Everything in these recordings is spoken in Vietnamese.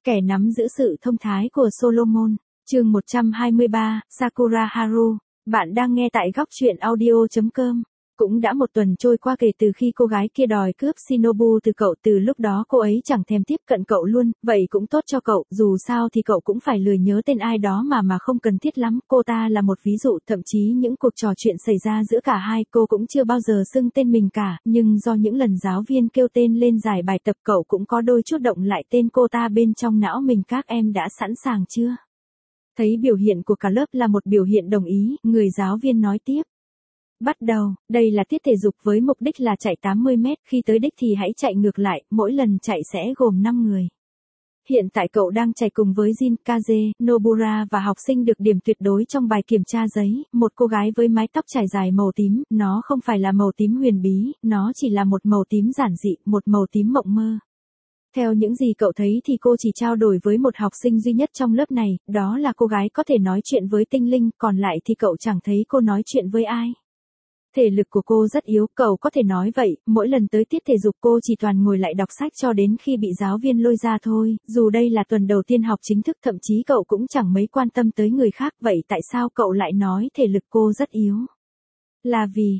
Kẻ nắm giữ sự thông thái của Solomon, chương 123, Sakura Haru. Bạn đang nghe tại góc truyện audio.com. Cũng đã một tuần trôi qua kể từ khi cô gái kia đòi cướp Shinobu từ cậu, từ lúc đó cô ấy chẳng thèm tiếp cận cậu luôn, vậy cũng tốt cho cậu, dù sao thì cậu cũng phải lười nhớ tên ai đó mà không cần thiết lắm. Cô ta là một ví dụ, thậm chí những cuộc trò chuyện xảy ra giữa cả hai cô cũng chưa bao giờ xưng tên mình cả, nhưng do những lần giáo viên kêu tên lên giải bài tập cậu cũng có đôi chút động lại tên cô ta bên trong não mình. Các em đã sẵn sàng chưa? Thấy biểu hiện của cả lớp là một biểu hiện đồng ý, người giáo viên nói tiếp. Bắt đầu, đây là tiết thể dục với mục đích là chạy 80 mét, khi tới đích thì hãy chạy ngược lại, mỗi lần chạy sẽ gồm 5 người. Hiện tại cậu đang chạy cùng với Jin, Kaze, Nobura và học sinh được điểm tuyệt đối trong bài kiểm tra giấy, một cô gái với mái tóc trải dài màu tím, nó không phải là màu tím huyền bí, nó chỉ là một màu tím giản dị, một màu tím mộng mơ. Theo những gì cậu thấy thì cô chỉ trao đổi với một học sinh duy nhất trong lớp này, đó là cô gái có thể nói chuyện với tinh linh, còn lại thì cậu chẳng thấy cô nói chuyện với ai. Thể lực của cô rất yếu, cậu có thể nói vậy, mỗi lần tới tiết thể dục cô chỉ toàn ngồi lại đọc sách cho đến khi bị giáo viên lôi ra thôi, dù đây là tuần đầu tiên học chính thức, thậm chí cậu cũng chẳng mấy quan tâm tới người khác. Vậy tại sao cậu lại nói thể lực cô rất yếu? Là vì,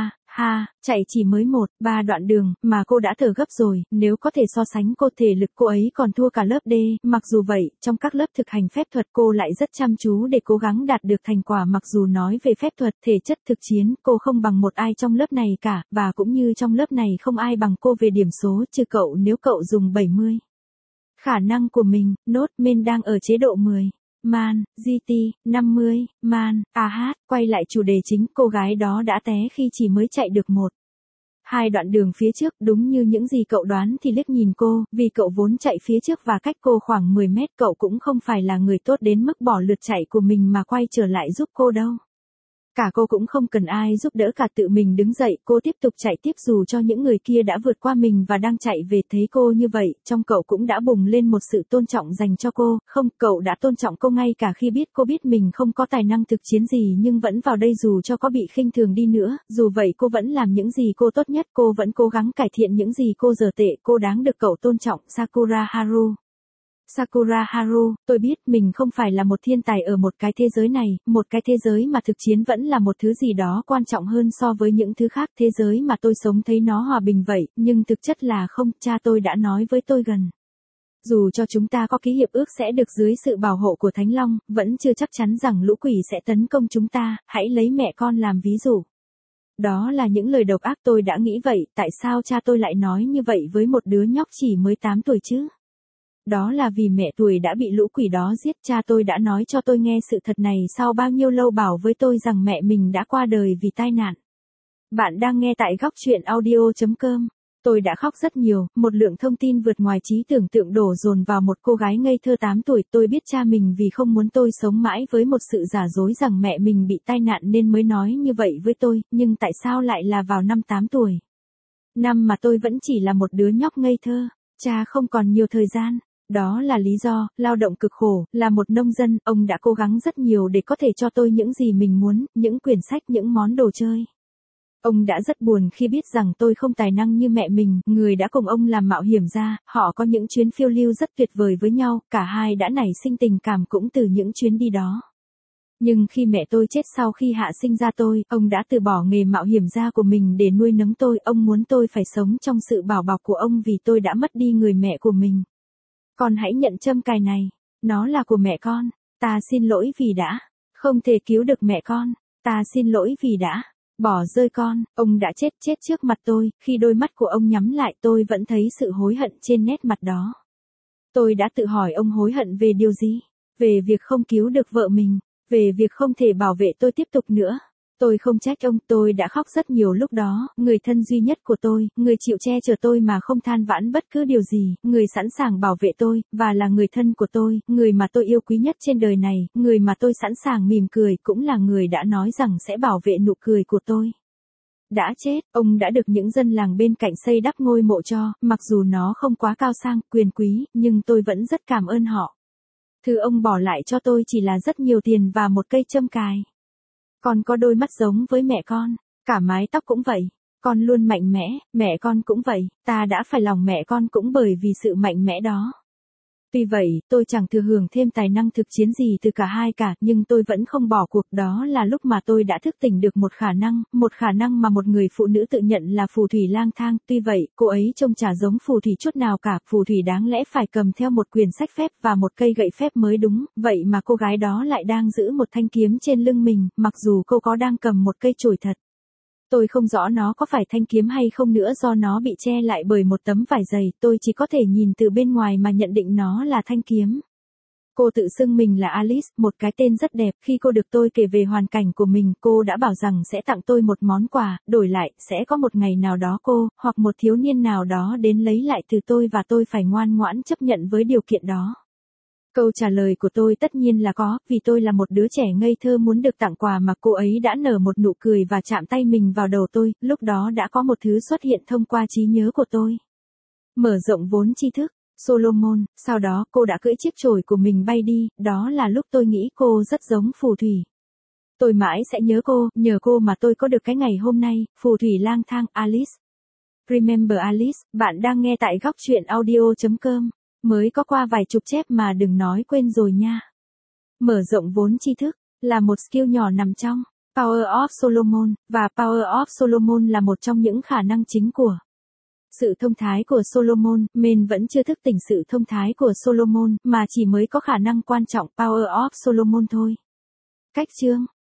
chạy chỉ mới 1-3 đoạn đường, mà cô đã thở gấp rồi, nếu có thể so sánh cô, thể lực cô ấy còn thua cả lớp D, mặc dù vậy, trong các lớp thực hành phép thuật cô lại rất chăm chú để cố gắng đạt được thành quả. Mặc dù nói về phép thuật, thể chất thực chiến, cô không bằng một ai trong lớp này cả, và cũng như trong lớp này không ai bằng cô về điểm số, trừ cậu. Nếu cậu dùng 70 khả năng của mình, nốt, men đang ở chế độ 10. Man, GT, 50, Man, AH, quay lại chủ đề chính, cô gái đó đã té khi chỉ mới chạy được 1-2 đoạn đường phía trước, đúng như những gì cậu đoán thì liếc nhìn cô, vì cậu vốn chạy phía trước và cách cô khoảng 10 mét, cậu cũng không phải là người tốt đến mức bỏ lượt chạy của mình mà quay trở lại giúp cô đâu. Cả cô cũng không cần ai giúp đỡ cả, tự mình đứng dậy, cô tiếp tục chạy tiếp dù cho những người kia đã vượt qua mình và đang chạy về. Thấy cô như vậy, trong cậu cũng đã bùng lên một sự tôn trọng dành cho cô. Không, cậu đã tôn trọng cô ngay cả khi cô biết mình không có tài năng thực chiến gì, nhưng vẫn vào đây dù cho có bị khinh thường đi nữa. Dù vậy cô vẫn làm những gì cô tốt nhất, cô vẫn cố gắng cải thiện những gì cô dở tệ, cô đáng được cậu tôn trọng. Sakura Haru. Sakura Haru, tôi biết mình không phải là một thiên tài ở một cái thế giới này, một cái thế giới mà thực chiến vẫn là một thứ gì đó quan trọng hơn so với những thứ khác. Thế giới mà tôi sống thấy nó hòa bình vậy, nhưng thực chất là không. Cha tôi đã nói với tôi gần. Dù cho chúng ta có ký hiệp ước sẽ được dưới sự bảo hộ của Thánh Long, vẫn chưa chắc chắn rằng lũ quỷ sẽ tấn công chúng ta. Hãy lấy mẹ con làm ví dụ. Đó là những lời độc ác. Tôi đã nghĩ vậy, tại sao cha tôi lại nói như vậy với một đứa nhóc chỉ mới 8 tuổi chứ? Đó là vì mẹ tuổi đã bị lũ quỷ đó giết. Cha tôi đã nói cho tôi nghe sự thật này sau bao nhiêu lâu bảo với tôi rằng mẹ mình đã qua đời vì tai nạn. Bạn đang nghe tại góc truyện audio.com. Tôi đã khóc rất nhiều, một lượng thông tin vượt ngoài trí tưởng tượng đổ dồn vào một cô gái ngây thơ 8 tuổi. Tôi biết cha mình vì không muốn tôi sống mãi với một sự giả dối rằng mẹ mình bị tai nạn nên mới nói như vậy với tôi, nhưng tại sao lại là vào năm 8 tuổi? Năm mà tôi vẫn chỉ là một đứa nhóc ngây thơ, cha không còn nhiều thời gian. Đó là lý do, lao động cực khổ, là một nông dân, ông đã cố gắng rất nhiều để có thể cho tôi những gì mình muốn, những quyển sách, những món đồ chơi. Ông đã rất buồn khi biết rằng tôi không tài năng như mẹ mình, người đã cùng ông làm mạo hiểm ra, họ có những chuyến phiêu lưu rất tuyệt vời với nhau, cả hai đã nảy sinh tình cảm cũng từ những chuyến đi đó. Nhưng khi mẹ tôi chết sau khi hạ sinh ra tôi, ông đã từ bỏ nghề mạo hiểm gia của mình để nuôi nấng tôi, ông muốn tôi phải sống trong sự bảo bọc của ông vì tôi đã mất đi người mẹ của mình. Con hãy nhận châm cài này, nó là của mẹ con, ta xin lỗi vì đã không thể cứu được mẹ con, ta xin lỗi vì đã bỏ rơi con. Ông đã chết trước mặt tôi, khi đôi mắt của ông nhắm lại tôi vẫn thấy sự hối hận trên nét mặt đó. Tôi đã tự hỏi ông hối hận về điều gì? Về việc không cứu được vợ mình, về việc không thể bảo vệ tôi tiếp tục nữa. Tôi không trách ông, tôi đã khóc rất nhiều lúc đó, người thân duy nhất của tôi, người chịu che chở tôi mà không than vãn bất cứ điều gì, người sẵn sàng bảo vệ tôi, và là người thân của tôi, người mà tôi yêu quý nhất trên đời này, người mà tôi sẵn sàng mỉm cười, cũng là người đã nói rằng sẽ bảo vệ nụ cười của tôi. Đã chết, ông đã được những dân làng bên cạnh xây đắp ngôi mộ cho, mặc dù nó không quá cao sang, quyền quý, nhưng tôi vẫn rất cảm ơn họ. Thứ ông bỏ lại cho tôi chỉ là rất nhiều tiền và một cây châm cài. Con có đôi mắt giống với mẹ con, cả mái tóc cũng vậy. Con luôn mạnh mẽ, mẹ con cũng vậy, ta đã phải lòng mẹ con cũng bởi vì sự mạnh mẽ đó. Tuy vậy, tôi chẳng thừa hưởng thêm tài năng thực chiến gì từ cả hai cả, nhưng tôi vẫn không bỏ cuộc. Đó là lúc mà tôi đã thức tỉnh được một khả năng mà một người phụ nữ tự nhận là phù thủy lang thang. Tuy vậy, cô ấy trông chả giống phù thủy chút nào cả, phù thủy đáng lẽ phải cầm theo một quyển sách phép và một cây gậy phép mới đúng, vậy mà cô gái đó lại đang giữ một thanh kiếm trên lưng mình, mặc dù cô có đang cầm một cây chổi thật. Tôi không rõ nó có phải thanh kiếm hay không nữa, do nó bị che lại bởi một tấm vải dày, tôi chỉ có thể nhìn từ bên ngoài mà nhận định nó là thanh kiếm. Cô tự xưng mình là Alice, một cái tên rất đẹp. Khi cô được tôi kể về hoàn cảnh của mình, cô đã bảo rằng sẽ tặng tôi một món quà, đổi lại, sẽ có một ngày nào đó cô, hoặc một thiếu niên nào đó đến lấy lại từ tôi và tôi phải ngoan ngoãn chấp nhận với điều kiện đó. Câu trả lời của tôi tất nhiên là có, vì tôi là một đứa trẻ ngây thơ muốn được tặng quà mà cô ấy đã nở một nụ cười và chạm tay mình vào đầu tôi, lúc đó đã có một thứ xuất hiện thông qua trí nhớ của tôi. Mở rộng vốn tri thức, Solomon, sau đó cô đã cưỡi chiếc chổi của mình bay đi, đó là lúc tôi nghĩ cô rất giống phù thủy. Tôi mãi sẽ nhớ cô, nhờ cô mà tôi có được cái ngày hôm nay, phù thủy lang thang Alice. Remember Alice, bạn đang nghe tại góc truyện audio.com. Mới có qua vài chục chép mà đừng nói quên rồi nha. Mở rộng vốn tri thức là một skill nhỏ nằm trong Power of Solomon, và Power of Solomon là một trong những khả năng chính của sự thông thái của Solomon. Men vẫn chưa thức tỉnh sự thông thái của Solomon, mà chỉ mới có khả năng quan trọng Power of Solomon thôi. Cách chương